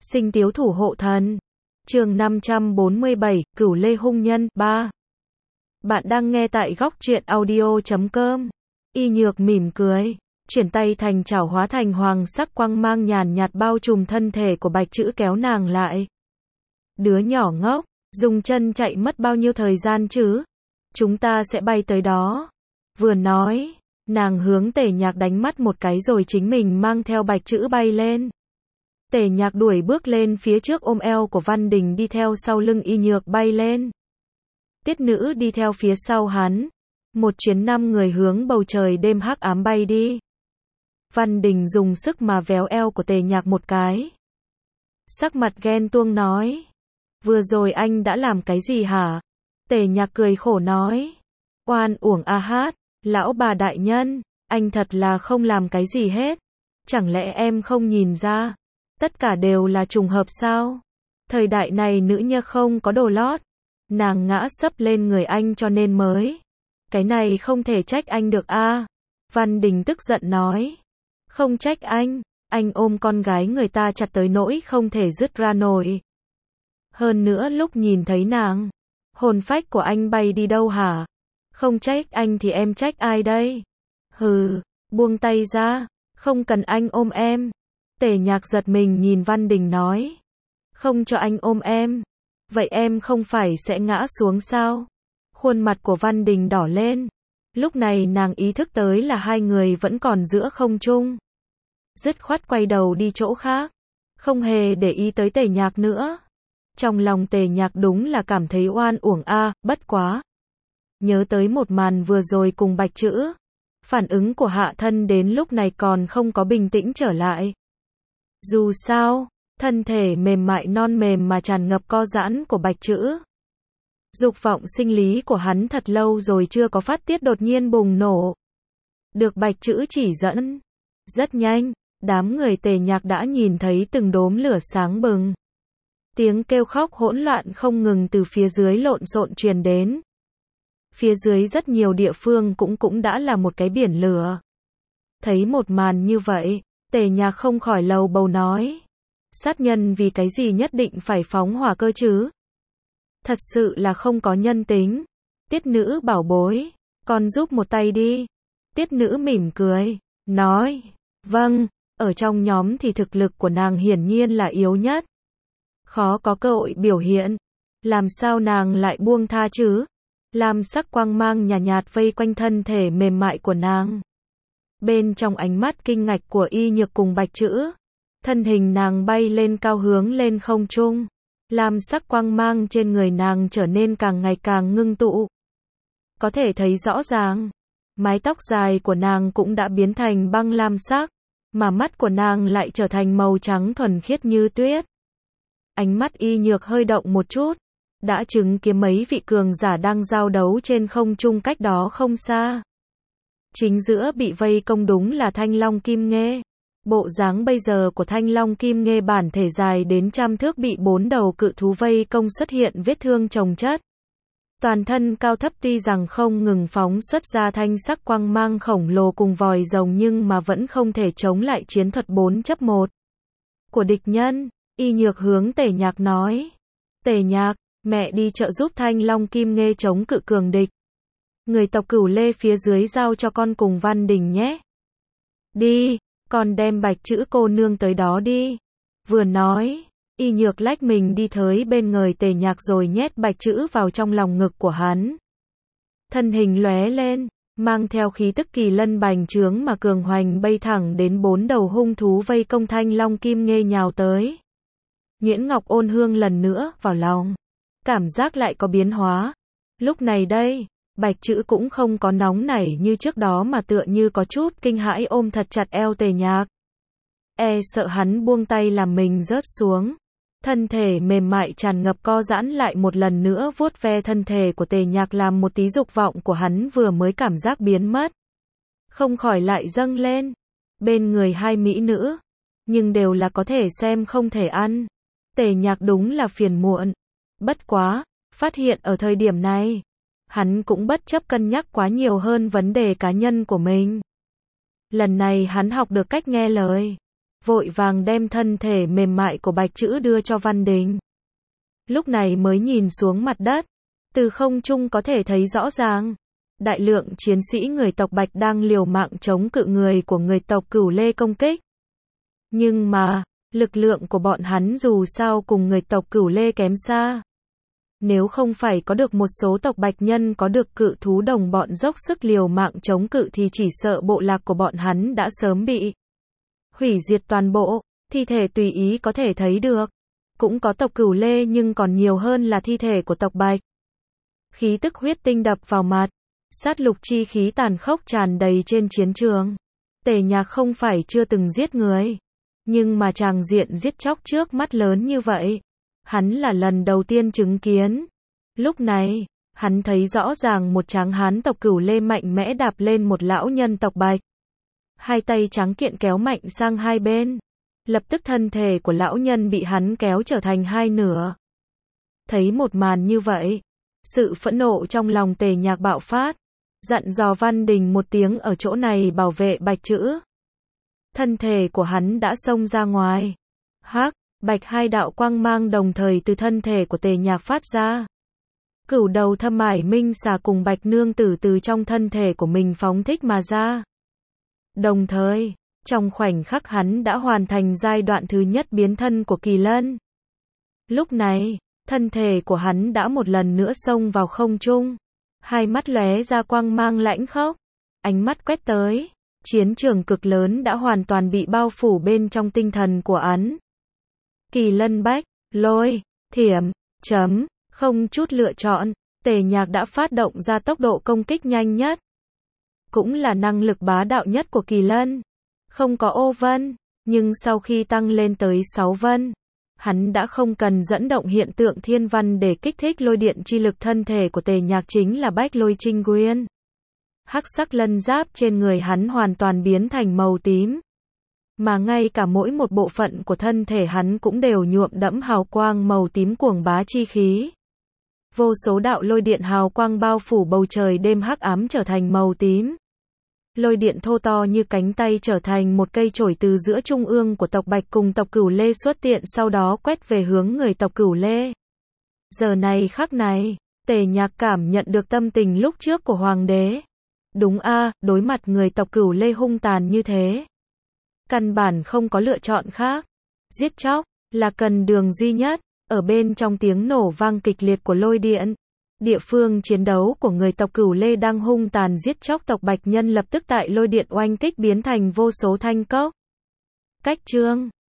Sinh tiếu thủ hộ thần. Chương 547, Cửu Lê hung nhân 3. Bạn đang nghe tại góc truyện audio.com. Y Nhược mỉm cười, chuyển tay thành chảo hóa thành hoàng sắc quang mang nhàn nhạt bao trùm thân thể của Bạch Trữ, kéo nàng lại. Đứa nhỏ ngốc, dùng chân chạy mất bao nhiêu thời gian chứ? Chúng ta sẽ bay tới đó. Vừa nói, nàng hướng Tề Nhạc đánh mắt một cái rồi chính mình mang theo Bạch Trữ bay lên. Tề Nhạc đuổi bước lên phía trước ôm eo của Văn Đình đi theo sau lưng Y Nhược bay lên. Tiết Nữ đi theo phía sau hắn. Một chuyến 5 người hướng bầu trời đêm hắc ám bay đi. Văn Đình dùng sức mà véo eo của Tề Nhạc một cái. Sắc mặt ghen tuông nói. Vừa rồi anh đã làm cái gì hả? Tề Nhạc cười khổ nói. Oan uổng a hát, lão bà đại nhân, anh thật là không làm cái gì hết. Chẳng lẽ em không nhìn ra? Tất cả đều là trùng hợp sao? Thời đại này nữ nhân không có đồ lót. Nàng ngã sấp lên người anh cho nên mới. Cái này không thể trách anh được a. Văn Đình tức giận nói. Không trách anh ôm con gái người ta chặt tới nỗi không thể dứt ra nổi. Hơn nữa lúc nhìn thấy nàng, hồn phách của anh bay đi đâu hả? Không trách anh thì em trách ai đây? Hừ, buông tay ra, không cần anh ôm em. Tề Nhạc giật mình nhìn Văn Đình nói. Không cho anh ôm em, vậy em không phải sẽ ngã xuống sao? Khuôn mặt của Văn Đình đỏ lên. Lúc này nàng ý thức tới là hai người vẫn còn giữa không trung. Dứt khoát quay đầu đi chỗ khác, không hề để ý tới Tề Nhạc nữa. Trong lòng Tề Nhạc đúng là cảm thấy oan uổng a, bất quá. Nhớ tới một màn vừa rồi cùng Bạch Trữ, phản ứng của Hạ Thân đến lúc này còn không có bình tĩnh trở lại. Dù sao, thân thể mềm mại non mềm mà tràn ngập co giãn của Bạch Trữ. Dục vọng sinh lý của hắn thật lâu rồi chưa có phát tiết đột nhiên bùng nổ. Được Bạch Trữ chỉ dẫn. Rất nhanh, đám người Tề Nhạc đã nhìn thấy từng đốm lửa sáng bừng. Tiếng kêu khóc hỗn loạn không ngừng từ phía dưới lộn xộn truyền đến. Phía dưới rất nhiều địa phương cũng đã là một cái biển lửa. Thấy một màn như vậy, Tề Nhạc không khỏi lầu bầu nói. Sát nhân vì cái gì nhất định phải phóng hỏa cơ chứ? Thật sự là không có nhân tính. Tiết Nữ bảo bối, con giúp một tay đi. Tiết Nữ mỉm cười, nói, vâng, ở trong nhóm thì thực lực của nàng hiển nhiên là yếu nhất. Khó có cơ hội biểu hiện. Làm sao nàng lại buông tha chứ? Lam sắc quang mang nhạt nhạt vây quanh thân thể mềm mại của nàng. Bên trong ánh mắt kinh ngạc của Y Nhược cùng Bạch Trữ, thân hình nàng bay lên cao hướng lên không trung. Lam sắc quang mang trên người nàng trở nên càng ngày càng ngưng tụ. Có thể thấy rõ ràng, mái tóc dài của nàng cũng đã biến thành băng lam sắc, mà mắt của nàng lại trở thành màu trắng thuần khiết như tuyết. Ánh mắt Y Nhược hơi động một chút, đã chứng kiến mấy vị cường giả đang giao đấu trên không trung cách đó không xa. Chính giữa bị vây công đúng là Thanh Long Kim Nghê. Bộ dáng bây giờ của Thanh Long Kim Nghê bản thể dài đến 100 thước bị 4 đầu cự thú vây công xuất hiện vết thương chồng chất. Toàn thân cao thấp tuy rằng không ngừng phóng xuất ra thanh sắc quang mang khổng lồ cùng vòi rồng nhưng mà vẫn không thể chống lại chiến thuật 4-1 của địch nhân. Y Nhược hướng Tề Nhạc nói. Tề Nhạc, mẹ đi trợ giúp Thanh Long Kim Nghê chống cự cường địch. Người tộc Cửu Lê phía dưới giao cho con cùng Văn Đình nhé. Đi, con đem Bạch Trữ cô nương tới đó đi. Vừa nói, Y Nhược lách mình đi tới bên người Tề Nhạc rồi nhét Bạch Trữ vào trong lòng ngực của hắn. Thân hình lóe lên, mang theo khí tức kỳ lân bành trướng mà cường hoành bay thẳng đến 4 đầu hung thú vây công Thanh Long Kim Nghê nhào tới. Nguyễn Ngọc ôn hương lần nữa vào lòng. Cảm giác lại có biến hóa. Lúc này đây, Bạch Trữ cũng không có nóng nảy như trước đó mà tựa như có chút kinh hãi ôm thật chặt eo Tề Nhạc. E sợ hắn buông tay làm mình rớt xuống. Thân thể mềm mại tràn ngập co giãn lại một lần nữa vuốt ve thân thể của Tề Nhạc làm một tí dục vọng của hắn vừa mới cảm giác biến mất. Không khỏi lại dâng lên. Bên người hai mỹ nữ. Nhưng đều là có thể xem không thể ăn. Tề Nhạc đúng là phiền muộn. Bất quá, phát hiện ở thời điểm này, hắn cũng bất chấp cân nhắc quá nhiều hơn vấn đề cá nhân của mình. Lần này hắn học được cách nghe lời. vội vàng đem thân thể mềm mại của Bạch Trữ đưa cho Văn Đình. Lúc này mới nhìn xuống mặt đất, từ không trung có thể thấy rõ ràng, đại lượng chiến sĩ người tộc Bạch đang liều mạng chống cự người của người tộc Cửu Lê công kích. Nhưng mà, lực lượng của bọn hắn dù sao cùng người tộc Cửu Lê kém xa. Nếu không phải có được một số tộc Bạch nhân có được cự thú đồng bọn dốc sức liều mạng chống cự thì chỉ sợ bộ lạc của bọn hắn đã sớm bị hủy diệt toàn bộ, thi thể tùy ý có thể thấy được. Cũng có tộc Cửu Lê nhưng còn nhiều hơn là thi thể của tộc Bạch. Khí tức huyết tinh đập vào mặt, sát lục chi khí tàn khốc tràn đầy trên chiến trường. Tề Nhạc không phải chưa từng giết người, nhưng mà tràng diện giết chóc trước mắt lớn như vậy, hắn là lần đầu tiên chứng kiến. Lúc này, hắn thấy rõ ràng một tráng hán tộc Cửu Lê mạnh mẽ đạp lên một lão nhân tộc Bạch. Hai tay trắng kiện kéo mạnh sang hai bên. Lập tức thân thể của lão nhân bị hắn kéo trở thành hai nửa. Thấy một màn như vậy, sự phẫn nộ trong lòng Tề Nhạc bạo phát, dặn dò Văn Đình một tiếng ở chỗ này bảo vệ Bạch Trữ. Thân thể của hắn đã xông ra ngoài. Hắc, Bạch hai đạo quang mang đồng thời từ thân thể của Tề Nhạc phát ra. Cửu đầu thâm ải minh xà cùng Bạch nương tử từ trong thân thể của mình phóng thích mà ra. Đồng thời, trong khoảnh khắc hắn đã hoàn thành giai đoạn thứ nhất biến thân của Kỳ Lân. Lúc này, thân thể của hắn đã một lần nữa xông vào không trung. Hai mắt lóe ra quang mang lãnh khốc. Ánh mắt quét tới. Chiến trường cực lớn đã hoàn toàn bị bao phủ bên trong tinh thần của hắn. Kỳ Lân bách, lôi, thiểm, chấm, không chút lựa chọn. Tề Nhạc đã phát động ra tốc độ công kích nhanh nhất. Cũng là năng lực bá đạo nhất của Kỳ Lân. Không có ô vân, nhưng sau khi tăng lên tới 6 vân, hắn đã không cần dẫn động hiện tượng thiên văn để kích thích lôi điện chi lực. Thân thể của Tề Nhạc chính là bách lôi trinh nguyên. Hắc sắc lân giáp trên người hắn hoàn toàn biến thành màu tím. Mà ngay cả mỗi một bộ phận của thân thể hắn cũng đều nhuộm đẫm hào quang màu tím cuồng bá chi khí. Vô số đạo lôi điện hào quang bao phủ bầu trời đêm hắc ám trở thành màu tím. Lôi điện thô to như cánh tay trở thành một cây chổi từ giữa trung ương của tộc Bạch cùng tộc Cửu Lê xuất hiện, sau đó quét về hướng người tộc Cửu Lê. Giờ này khắc này, Tề Nhạc cảm nhận được tâm tình lúc trước của Hoàng đế. Đúng a, đối mặt người tộc Cửu Lê hung tàn như thế, căn bản không có lựa chọn khác. Giết chóc là cần đường duy nhất. Ở bên trong tiếng nổ vang kịch liệt của lôi điện, địa phương chiến đấu của người tộc Cửu Lê đang hung tàn giết chóc tộc Bạch nhân lập tức tại lôi điện oanh kích biến thành vô số thanh cốc. Cách chương